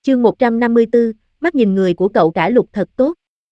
Chương 154, mắt nhìn người của cậu cả Lục thật tốt.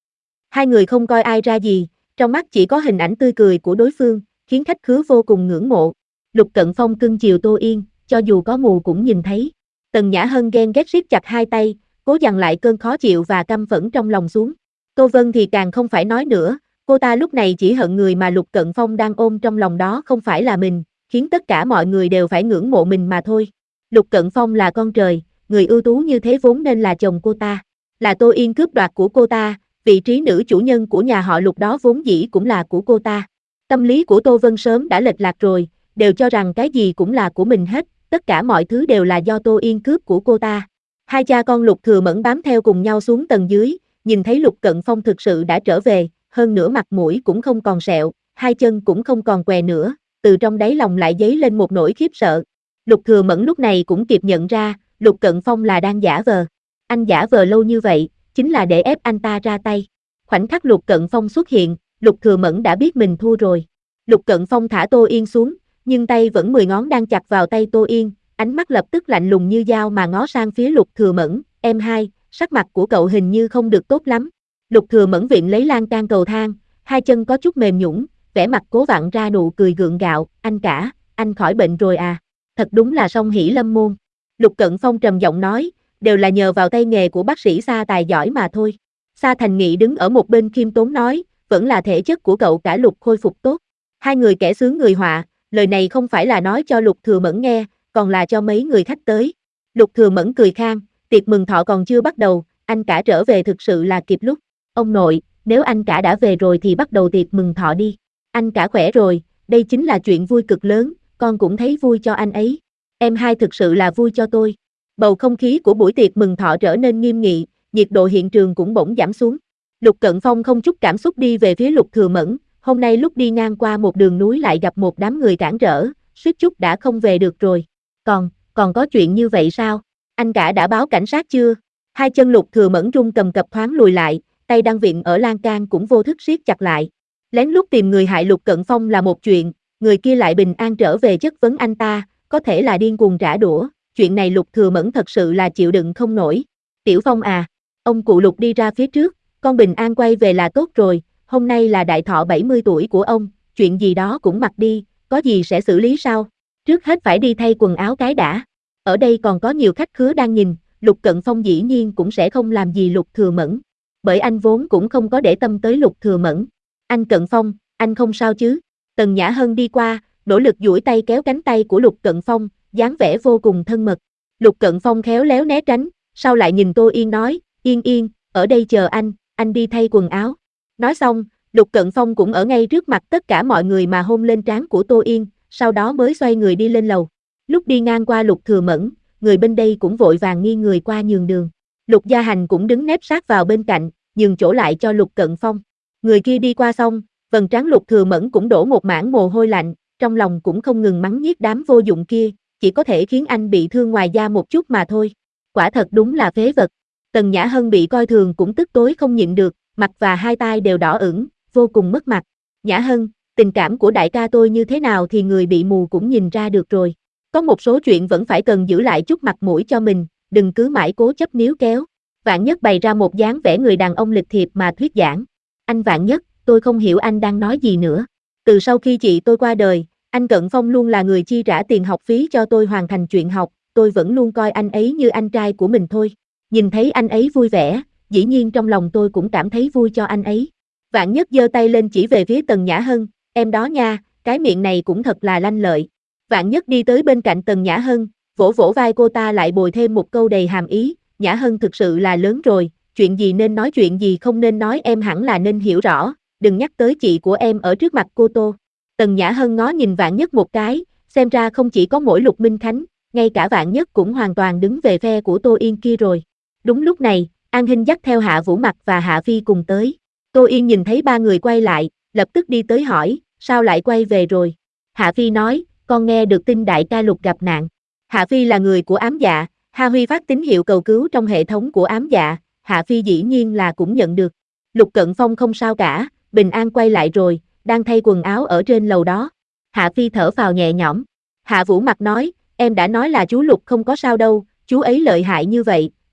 Hai người không coi ai ra gì, trong mắt chỉ có hình ảnh tươi cười của đối phương, khiến khách khứa vô cùng ngưỡng mộ. Lục Cận Phong cưng chiều Tô Yên, cho dù có mù cũng nhìn thấy. Tần Nhã Hân ghen ghét siết chặt hai tay, cố dằn lại cơn khó chịu và căm phẫn trong lòng xuống. Tô Vân thì càng không phải nói nữa, cô ta lúc này chỉ hận người mà Lục Cận Phong đang ôm trong lòng đó không phải là mình, khiến tất cả mọi người đều phải ngưỡng mộ mình mà thôi. Lục Cận Phong là con trời, người ưu tú như thế vốn nên là chồng cô ta. Là Tô Yên cướp đoạt của cô ta, vị trí nữ chủ nhân của nhà họ Lục đó vốn dĩ cũng là của cô ta. Tâm lý của Tô Vân sớm đã lệch lạc rồi, đều cho rằng cái gì cũng là của mình hết, tất cả mọi thứ đều là do Tô Yên cướp của cô ta. Hai cha con Lục Thừa Mẫn bám theo cùng nhau xuống tầng dưới, nhìn thấy Lục Cận Phong thực sự đã trở về, hơn nữa mặt mũi cũng không còn sẹo, hai chân cũng không còn què nữa, từ trong đáy lòng lại dấy lên một nỗi khiếp sợ. Lục Thừa Mẫn lúc này cũng kịp nhận ra, Lục Cận Phong là đang giả vờ. Anh giả vờ lâu như vậy, chính là để ép anh ta ra tay. Khoảnh khắc Lục Cận Phong xuất hiện, Lục Thừa Mẫn đã biết mình thua rồi. Lục Cận Phong thả Tô Yên xuống, nhưng tay vẫn 10 ngón đang chặt vào tay Tô Yên, ánh mắt lập tức lạnh lùng như dao mà ngó sang phía Lục Thừa Mẫn, em hai, sắc mặt của cậu hình như không được tốt lắm. Lục Thừa Mẫn viện lấy lan can cầu thang, hai chân có chút mềm nhũn, vẻ mặt cố vặn ra nụ cười gượng gạo, anh cả, anh khỏi bệnh rồi à, thật đúng là song hỷ lâm môn. Lục Cận Phong trầm giọng nói, đều là nhờ vào tay nghề của bác sĩ Sa tài giỏi mà thôi. Sa Thành Nghị đứng ở một bên khiêm tốn nói, vẫn là thể chất của cậu cả Lục khôi phục tốt. Hai người kẻ sướng người họa, lời này không phải là nói cho Lục Thừa Mẫn nghe, còn là cho mấy người khách tới. Lục Thừa Mẫn cười khang, tiệc mừng thọ còn chưa bắt đầu, anh cả trở về thực sự là kịp lúc. Ông nội, nếu anh cả đã về rồi thì bắt đầu tiệc mừng thọ đi. Anh cả khỏe rồi, đây chính là chuyện vui cực lớn, con cũng thấy vui cho anh ấy. Em hai thực sự là vui cho tôi. Bầu không khí của buổi tiệc mừng thọ trở nên nghiêm nghị, nhiệt độ hiện trường cũng bỗng giảm xuống. Lục Cận Phong không chút cảm xúc đi về phía Lục Thừa Mẫn, hôm nay lúc đi ngang qua một đường núi lại gặp một đám người cản trở, suýt chút đã không về được rồi. Còn có chuyện như vậy sao? Anh cả đã báo cảnh sát chưa? Hai chân Lục Thừa Mẫn run cầm cập thoáng lùi lại, tay đang viện ở lan can cũng vô thức siết chặt lại. Lén lút tìm người hại Lục Cận Phong là một chuyện, người kia lại bình an trở về chất vấn anh ta, có thể là điên cuồng trả đũa, chuyện này Lục Thừa Mẫn thật sự là chịu đựng không nổi. Tiểu Phong à, ông cụ Lục đi ra phía trước, con bình an quay về là tốt rồi, hôm nay là đại thọ 70 tuổi của ông, chuyện gì đó cũng mặc đi, có gì sẽ xử lý sau. Trước hết phải đi thay quần áo cái đã. Ở đây còn có nhiều khách khứa đang nhìn, Lục Cận Phong dĩ nhiên cũng sẽ không làm gì Lục Thừa Mẫn. Bởi anh vốn cũng không có để tâm tới Lục Thừa Mẫn. Anh Cận Phong, anh không sao chứ? Tần Nhã Hân đi qua, nỗ lực duỗi tay kéo cánh tay của Lục Cận Phong, dáng vẻ vô cùng thân mật. Lục Cận Phong khéo léo né tránh, sau lại nhìn Tô Yên nói, Yên Yên, ở đây chờ anh đi thay quần áo. Nói xong, Lục Cận Phong cũng ở ngay trước mặt tất cả mọi người mà hôn lên trán của Tô Yên, sau đó mới xoay người đi lên lầu. Lúc đi ngang qua Lục Thừa Mẫn, người bên đây cũng vội vàng nghiêng người qua nhường đường. Lục Gia Hành cũng đứng nép sát vào bên cạnh, nhường chỗ lại cho Lục Cận Phong. Người kia đi qua xong, vầng trán Lục Thừa Mẫn cũng đổ một mảng mồ hôi lạnh, trong lòng cũng không ngừng mắng nhiếc đám vô dụng kia, chỉ có thể khiến anh bị thương ngoài da một chút mà thôi. Quả thật đúng là phế vật. Tần Nhã Hân bị coi thường cũng tức tối không nhịn được, mặt và hai tai đều đỏ ửng, vô cùng mất mặt. Nhã Hân, tình cảm của đại ca tôi như thế nào thì người bị mù cũng nhìn ra được rồi. Có một số chuyện vẫn phải cần giữ lại chút mặt mũi cho mình, đừng cứ mãi cố chấp níu kéo. Vạn Nhất bày ra một dáng vẻ người đàn ông lịch thiệp mà thuyết giảng. Anh Vạn Nhất, tôi không hiểu anh đang nói gì nữa. Từ sau khi chị tôi qua đời, anh Cận Phong luôn là người chi trả tiền học phí cho tôi hoàn thành chuyện học, tôi vẫn luôn coi anh ấy như anh trai của mình thôi. Nhìn thấy anh ấy vui vẻ, dĩ nhiên trong lòng tôi cũng cảm thấy vui cho anh ấy. Vạn Nhất giơ tay lên chỉ về phía Tần Nhã Hân, em đó nha, cái miệng này cũng thật là lanh lợi. Vạn Nhất đi tới bên cạnh Tần Nhã Hân, vỗ vỗ vai cô ta lại bồi thêm một câu đầy hàm ý, Nhã Hân thực sự là lớn rồi, chuyện gì nên nói chuyện gì không nên nói em hẳn là nên hiểu rõ, đừng nhắc tới chị của em ở trước mặt cô Tô. Tần Nhã Hân ngó nhìn Vạn Nhất một cái, xem ra không chỉ có mỗi Lục Minh Khánh, ngay cả Vạn Nhất cũng hoàn toàn đứng về phe của Tô Yên kia rồi. Đúng lúc này, An Hinh dắt theo Hạ Vũ Mặc và Hạ Phi cùng tới. Tô Yên nhìn thấy ba người quay lại, lập tức đi tới hỏi, sao lại quay về rồi? Hạ Phi nói, con nghe được tin đại ca Lục gặp nạn. Hạ Phi là người của ám dạ, Hà Huy phát tín hiệu cầu cứu trong hệ thống của ám dạ, Hạ Phi dĩ nhiên là cũng nhận được. Lục Cận Phong không sao cả, bình an quay lại rồi, đang thay quần áo ở trên lầu đó. Hạ Phi thở phào nhẹ nhõm. Hạ Vũ Mặc nói, em đã nói là chú Lục không có sao đâu, chú ấy lợi hại như vậy,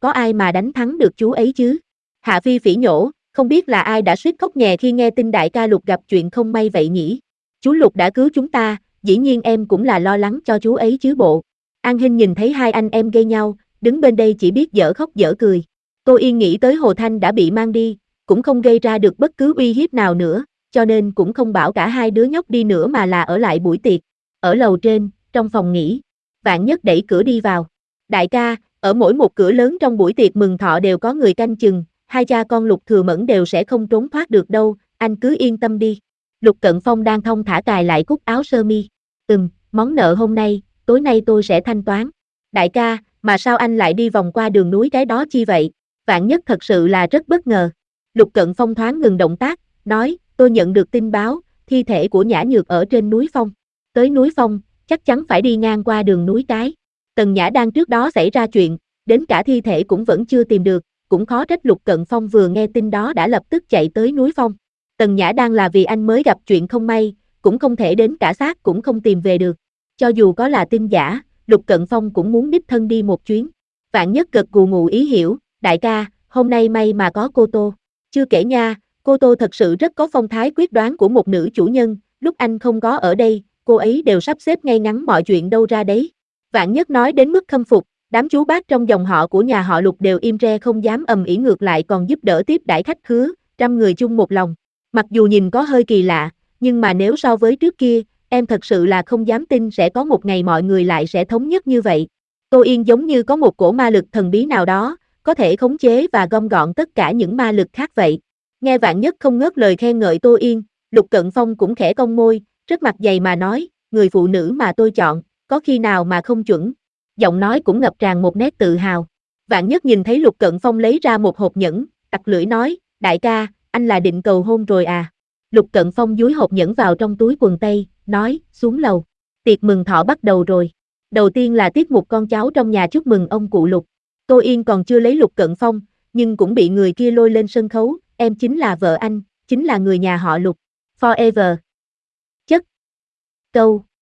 có ai mà đánh thắng được chú ấy chứ? Hạ Phi phỉ nhổ, không biết là ai đã suýt khóc nhè khi nghe tin đại ca Lục gặp chuyện không may vậy nhỉ? Chú Lục đã cứu chúng ta, dĩ nhiên em cũng là lo lắng cho chú ấy chứ bộ. An Hinh nhìn thấy hai anh em gây nhau, đứng bên đây chỉ biết dở khóc dở cười. Tô Yên nghĩ tới Hồ Thanh đã bị mang đi, cũng không gây ra được bất cứ uy hiếp nào nữa, cho nên cũng không bảo cả hai đứa nhóc đi nữa mà là ở lại buổi tiệc. Ở lầu trên, trong phòng nghỉ, Vạn Nhất đẩy cửa đi vào. Đại ca, ở mỗi một cửa lớn trong buổi tiệc mừng thọ đều có người canh chừng, hai cha con Lục Thừa Mẫn đều sẽ không trốn thoát được đâu, anh cứ yên tâm đi. Lục Cận Phong đang thong thả cài lại cúc áo sơ mi. Món nợ hôm nay, tối nay tôi sẽ thanh toán. Đại ca, mà sao anh lại đi vòng qua đường núi cái đó chi vậy? Vạn Nhất thật sự là rất bất ngờ. Lục Cận Phong thoáng ngừng động tác, nói, tôi nhận được tin báo, thi thể của Nhã Nhược ở trên núi Phong. Tới núi Phong, chắc chắn phải đi ngang qua đường núi cái. Tần Nhã đang trước đó xảy ra chuyện, đến cả thi thể cũng vẫn chưa tìm được, cũng khó trách Lục Cận Phong vừa nghe tin đó đã lập tức chạy tới núi Phong. Tần Nhã đang là vì anh mới gặp chuyện không may, cũng không thể đến cả xác cũng không tìm về được. Cho dù có là tin giả, Lục Cận Phong cũng muốn đích thân đi một chuyến. Vạn Nhất gật gù ngụ ý hiểu, đại ca, hôm nay may mà có cô Tô. Chưa kể nha, cô Tô thật sự rất có phong thái quyết đoán của một nữ chủ nhân, lúc anh không có ở đây, cô ấy đều sắp xếp ngay ngắn mọi chuyện đâu ra đấy. Vạn Nhất nói đến mức khâm phục, đám chú bác trong dòng họ của nhà họ Lục đều im re không dám ầm ĩ ngược lại còn giúp đỡ tiếp đãi khách khứa, trăm người chung một lòng. Mặc dù nhìn có hơi kỳ lạ, nhưng mà nếu so với trước kia, em thật sự là không dám tin sẽ có một ngày mọi người lại sẽ thống nhất như vậy. Tô Yên giống như có một cổ ma lực thần bí nào đó, có thể khống chế và gom gọn tất cả những ma lực khác vậy. Nghe Vạn Nhất không ngớt lời khen ngợi Tô Yên, Lục Cận Phong cũng khẽ cong môi, rất mặt dày mà nói, người phụ nữ mà tôi chọn, có khi nào mà không chuẩn. Giọng nói cũng ngập tràn một nét tự hào. Vạn Nhất nhìn thấy Lục Cận Phong lấy ra một hộp nhẫn, tặc lưỡi nói, đại ca, anh là định cầu hôn rồi à? Lục Cận Phong dúi hộp nhẫn vào trong túi quần tây, nói, xuống lầu. Tiệc mừng thọ bắt đầu rồi. Đầu tiên là tiết mục con cháu trong nhà chúc mừng ông cụ Lục. Tô Yên còn chưa lấy Lục Cận Phong, nhưng cũng bị người kia lôi lên sân khấu, em chính là vợ anh, chính là người nhà họ Lục. Forever. Chất. Câu.